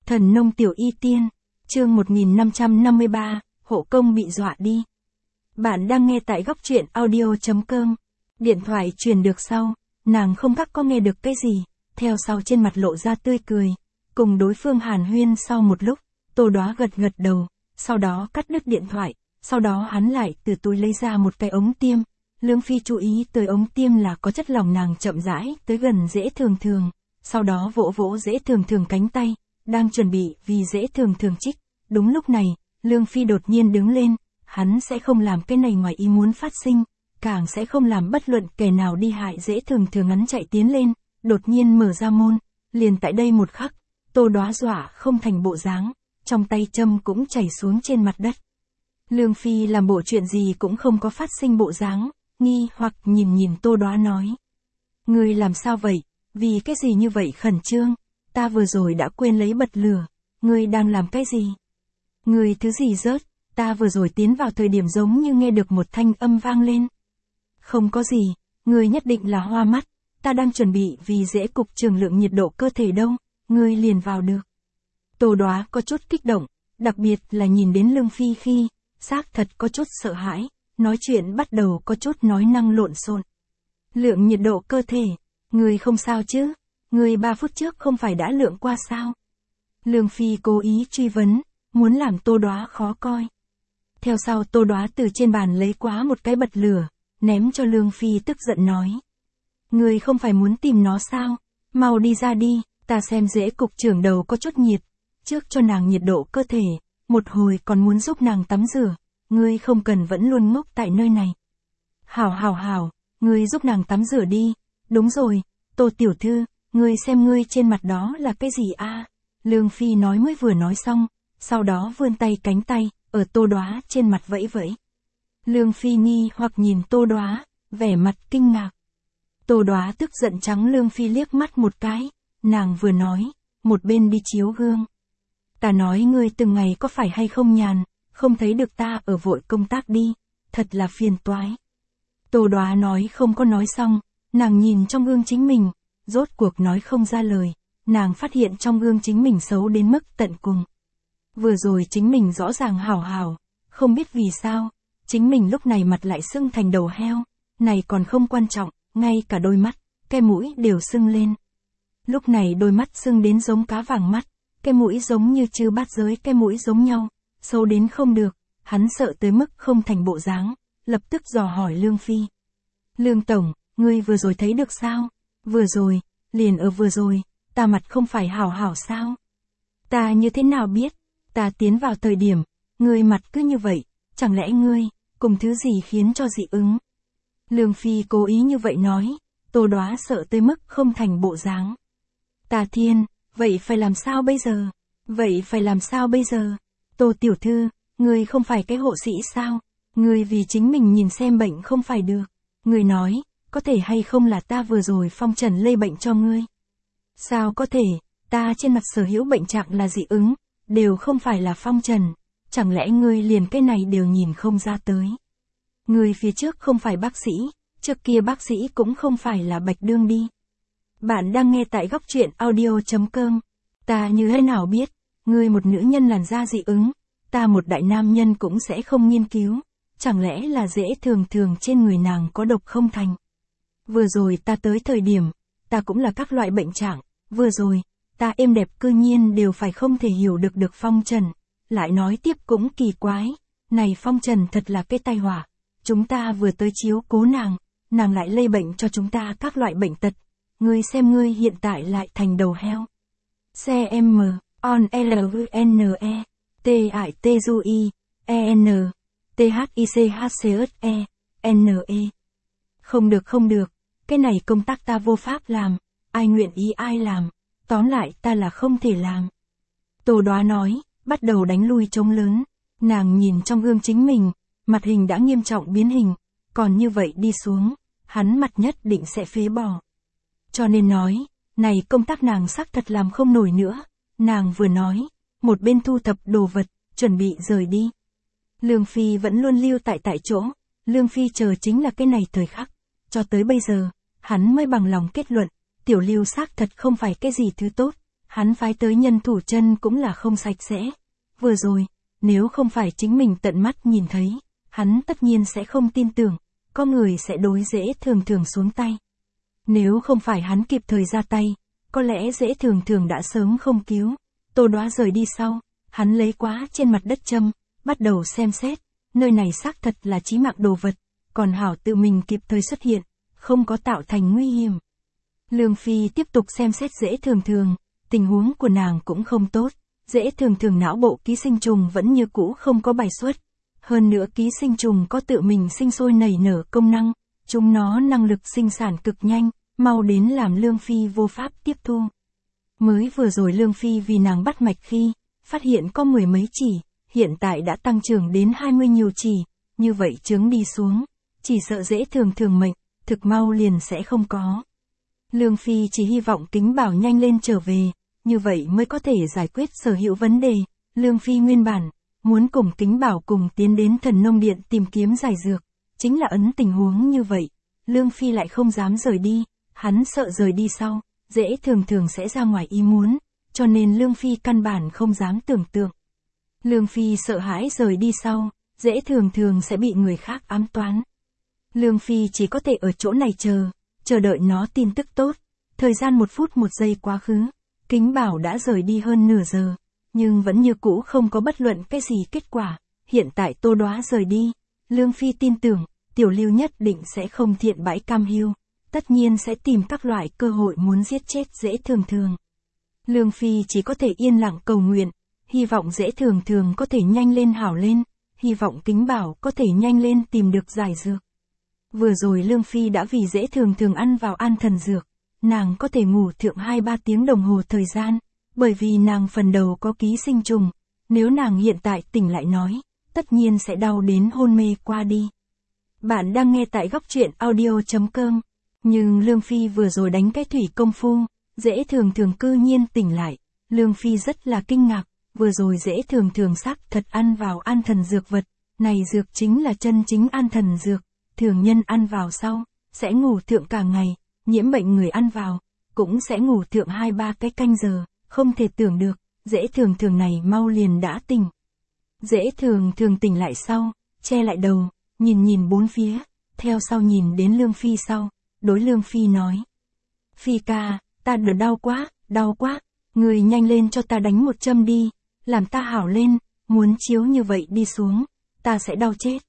Thần nông tiểu y tiên, chương 1553, hộ công bị dọa đi. Bạn đang nghe tại góc truyện audio.com. Điện thoại truyền được sau, nàng không các có nghe được cái gì, theo sau trên mặt lộ ra tươi cười. Cùng đối phương hàn huyên sau một lúc, Tô Đoá gật gật đầu, sau đó cắt đứt điện thoại, sau đó hắn lại từ túi lấy ra một cái ống tiêm. Lương Phi chú ý tới ống tiêm là có chất lỏng, nàng chậm rãi tới gần Dễ Thường Thường, sau đó vỗ vỗ Dễ Thường Thường cánh tay, đang chuẩn bị vì Dễ Thường Thường trích. Đúng lúc này, Lương Phi đột nhiên đứng lên, hắn sẽ không làm cái này ngoài ý muốn phát sinh, càng sẽ không làm bất luận kẻ nào đi hại Dễ Thường Thường. Hắn chạy tiến lên, đột nhiên mở ra môn, liền tại đây một khắc, Tô Đoá dọa không thành bộ dáng, trong tay châm cũng chảy xuống trên mặt đất. Lương Phi làm bộ chuyện gì cũng không có phát sinh bộ dáng, nghi hoặc nhìn Tô Đoá nói. Ngươi làm sao vậy, vì cái gì như vậy khẩn trương, ta vừa rồi đã quên lấy bật lửa, ngươi đang làm cái gì? Ngươi thứ gì rớt, ta vừa rồi tiến vào thời điểm giống như nghe được một thanh âm vang lên. Không có gì, ngươi nhất định là hoa mắt, ta đang chuẩn bị vì Dễ cục trường lượng nhiệt độ cơ thể đâu, ngươi liền vào được. Tô Đoá có chút kích động, đặc biệt là nhìn đến Lương Phi khi, xác thật có chút sợ hãi, nói chuyện bắt đầu có chút nói năng lộn xộn. Lượng nhiệt độ cơ thể, ngươi không sao chứ, ngươi 3 phút trước không phải đã lượng qua sao? Lương Phi cố ý truy vấn, muốn làm Tô Đoá khó coi. Theo sau Tô Đoá từ trên bàn lấy quá một cái bật lửa, ném cho Lương Phi tức giận nói. Ngươi không phải muốn tìm nó sao, mau đi ra đi, ta xem Dễ cục trưởng đầu có chút nhiệt, trước cho nàng nhiệt độ cơ thể, một hồi còn muốn giúp nàng tắm rửa, ngươi không cần vẫn luôn ngốc tại nơi này. Hảo, ngươi giúp nàng tắm rửa đi, đúng rồi, Tô tiểu thư, ngươi xem ngươi trên mặt đó là cái gì a? Lương Phi nói mới vừa nói xong, sau đó vươn tay cánh tay, ở Tô Đoá trên mặt vẫy vẫy. Lương Phi nghi hoặc nhìn Tô Đoá, vẻ mặt kinh ngạc. Tô Đoá tức giận trắng Lương Phi liếc mắt một cái, nàng vừa nói, một bên đi chiếu gương. Ta nói ngươi từng ngày có phải hay không nhàn, không thấy được ta ở vội công tác đi, thật là phiền toái. Tô Đoá nói không có nói xong, nàng nhìn trong gương chính mình, rốt cuộc nói không ra lời, nàng phát hiện trong gương chính mình xấu đến mức tận cùng. Vừa rồi chính mình rõ ràng hảo, không biết vì sao, chính mình lúc này mặt lại sưng thành đầu heo, này còn không quan trọng, ngay cả đôi mắt, cái mũi đều sưng lên. Lúc này đôi mắt sưng đến giống cá vàng mắt, cái mũi giống như chư bát giới cái mũi giống nhau, xấu đến không được, hắn sợ tới mức không thành bộ dáng, lập tức dò hỏi Lương Phi. Lương Tổng, ngươi vừa rồi thấy được sao? Vừa rồi, liền ở vừa rồi, ta mặt không phải hảo sao? Ta như thế nào biết? Ta tiến vào thời điểm, ngươi mặt cứ như vậy, chẳng lẽ ngươi, cùng thứ gì khiến cho dị ứng? Lương Phi cố ý như vậy nói, Tô Đoá sợ tới mức không thành bộ dáng. Ta thiên, vậy phải làm sao bây giờ? Tô tiểu thư, ngươi không phải cái hộ sĩ sao? Ngươi vì chính mình nhìn xem bệnh không phải được. Ngươi nói, có thể hay không là ta vừa rồi phong trần lây bệnh cho ngươi? Sao có thể, ta trên mặt sở hữu bệnh trạng là dị ứng, đều không phải là phong trần, chẳng lẽ ngươi liền cái này đều nhìn không ra tới? Ngươi phía trước không phải bác sĩ, trước kia bác sĩ cũng không phải là Bạch Đương đi. Bạn đang nghe tại góc truyện audio.com. Ta như thế nào biết, ngươi một nữ nhân làn da dị ứng, ta một đại nam nhân cũng sẽ không nghiên cứu, chẳng lẽ là Dễ Thường Thường trên người nàng có độc không thành? Vừa rồi ta tới thời điểm, ta cũng là các loại bệnh trạng, vừa rồi, ta êm đẹp cư nhiên đều phải không thể hiểu được phong trần, lại nói tiếp cũng kỳ quái, này phong trần thật là cái tai họa, chúng ta vừa tới chiếu cố nàng lại lây bệnh cho chúng ta các loại bệnh tật, ngươi xem ngươi hiện tại lại thành đầu heo. CM, on LVNE, TITUI, EN, THICHCSE, NE. Không được, cái này công tác ta vô pháp làm, ai nguyện ý ai làm, tóm lại ta là không thể làm. Tô Đoá nói, bắt đầu đánh lui trống lớn, nàng nhìn trong gương chính mình, mặt hình đã nghiêm trọng biến hình, còn như vậy đi xuống, hắn mặt nhất định sẽ phế bỏ. Cho nên nói, này công tác nàng xác thật làm không nổi nữa, nàng vừa nói, một bên thu thập đồ vật, chuẩn bị rời đi. Lương Phi vẫn luôn lưu tại chỗ, Lương Phi chờ chính là cái này thời khắc, cho tới bây giờ, hắn mới bằng lòng kết luận, Tiểu Lưu xác thật không phải cái gì thứ tốt, hắn phái tới nhân thủ chân cũng là không sạch sẽ. Vừa rồi, nếu không phải chính mình tận mắt nhìn thấy, hắn tất nhiên sẽ không tin tưởng, có người sẽ đối Dễ Thường Thường xuống tay. Nếu không phải hắn kịp thời ra tay, có lẽ Dễ Thường Thường đã sớm không cứu. Tô Đoá rời đi sau, hắn lấy quá trên mặt đất châm, bắt đầu xem xét, nơi này xác thật là chí mạng đồ vật, còn hảo tự mình kịp thời xuất hiện, không có tạo thành nguy hiểm. Lương Phi tiếp tục xem xét Dễ Thường Thường, tình huống của nàng cũng không tốt, Dễ Thường Thường não bộ ký sinh trùng vẫn như cũ không có bài xuất. Hơn nữa ký sinh trùng có tự mình sinh sôi nảy nở công năng, chúng nó năng lực sinh sản cực nhanh, mau đến làm Lương Phi vô pháp tiếp thu. Mới vừa rồi Lương Phi vì nàng bắt mạch khi, phát hiện có 10 mấy chỉ, hiện tại đã tăng trưởng đến 20 nhiều chỉ, như vậy trứng đi xuống, chỉ sợ Dễ Thường Thường mệnh, thực mau liền sẽ không có. Lương Phi chỉ hy vọng Kính Bảo nhanh lên trở về, như vậy mới có thể giải quyết sở hữu vấn đề. Lương Phi nguyên bản, muốn cùng Kính Bảo cùng tiến đến Thần Nông Điện tìm kiếm giải dược, chính là ấn tình huống như vậy, Lương Phi lại không dám rời đi, hắn sợ rời đi sau, Dễ Thường Thường sẽ ra ngoài ý muốn, cho nên Lương Phi căn bản không dám tưởng tượng. Lương Phi sợ hãi rời đi sau, Dễ Thường Thường sẽ bị người khác ám toán. Lương Phi chỉ có thể ở chỗ này chờ đợi nó tin tức tốt. Thời gian 1 phút 1 giây quá khứ, Kính Bảo đã rời đi hơn nửa giờ, nhưng vẫn như cũ không có bất luận cái gì kết quả. Hiện tại Tô Đoá rời đi, Lương Phi tin tưởng, Tiểu Lưu nhất định sẽ không thiện bãi cam hiu, tất nhiên sẽ tìm các loại cơ hội muốn giết chết Dễ Thường Thường. Lương Phi chỉ có thể yên lặng cầu nguyện, hy vọng Dễ Thường Thường có thể nhanh lên hảo lên, hy vọng Kính Bảo có thể nhanh lên tìm được giải dược. Vừa rồi Lương Phi đã vì Dễ Thường Thường ăn vào an thần dược, nàng có thể ngủ thượng 2-3 tiếng đồng hồ thời gian, bởi vì nàng phần đầu có ký sinh trùng, nếu nàng hiện tại tỉnh lại nói, tất nhiên sẽ đau đến hôn mê qua đi. Bạn đang nghe tại góc truyện audio.com, nhưng Lương Phi vừa rồi đánh cái thủy công phu, Dễ Thường Thường cư nhiên tỉnh lại, Lương Phi rất là kinh ngạc, vừa rồi Dễ Thường Thường xác thật ăn vào an thần dược vật, này dược chính là chân chính an thần dược. Thường nhân ăn vào sau, sẽ ngủ thượng cả ngày, nhiễm bệnh người ăn vào, cũng sẽ ngủ thượng 2-3 cái canh giờ, không thể tưởng được, Dễ Thường Thường này mau liền đã tỉnh. Dễ Thường Thường tỉnh lại sau, che lại đầu, nhìn bốn phía, theo sau nhìn đến Lương Phi sau, đối Lương Phi nói. Phi ca, ta đau quá, người nhanh lên cho ta đánh 1 châm đi, làm ta hảo lên, muốn chiếu như vậy đi xuống, ta sẽ đau chết.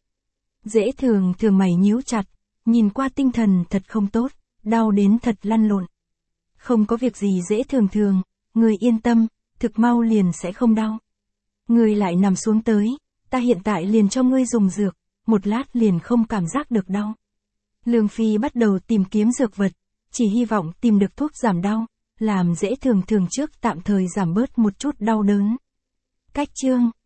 Dễ Thường Thường mày nhíu chặt, nhìn qua tinh thần thật không tốt, đau đến thật lăn lộn. Không có việc gì Dễ Thường Thường, người yên tâm, thực mau liền sẽ không đau. Người lại nằm xuống tới, ta hiện tại liền cho ngươi dùng dược, 1 lát liền không cảm giác được đau. Lương Phi bắt đầu tìm kiếm dược vật, chỉ hy vọng tìm được thuốc giảm đau, làm Dễ Thường Thường trước tạm thời giảm bớt một chút đau đớn. Cách chương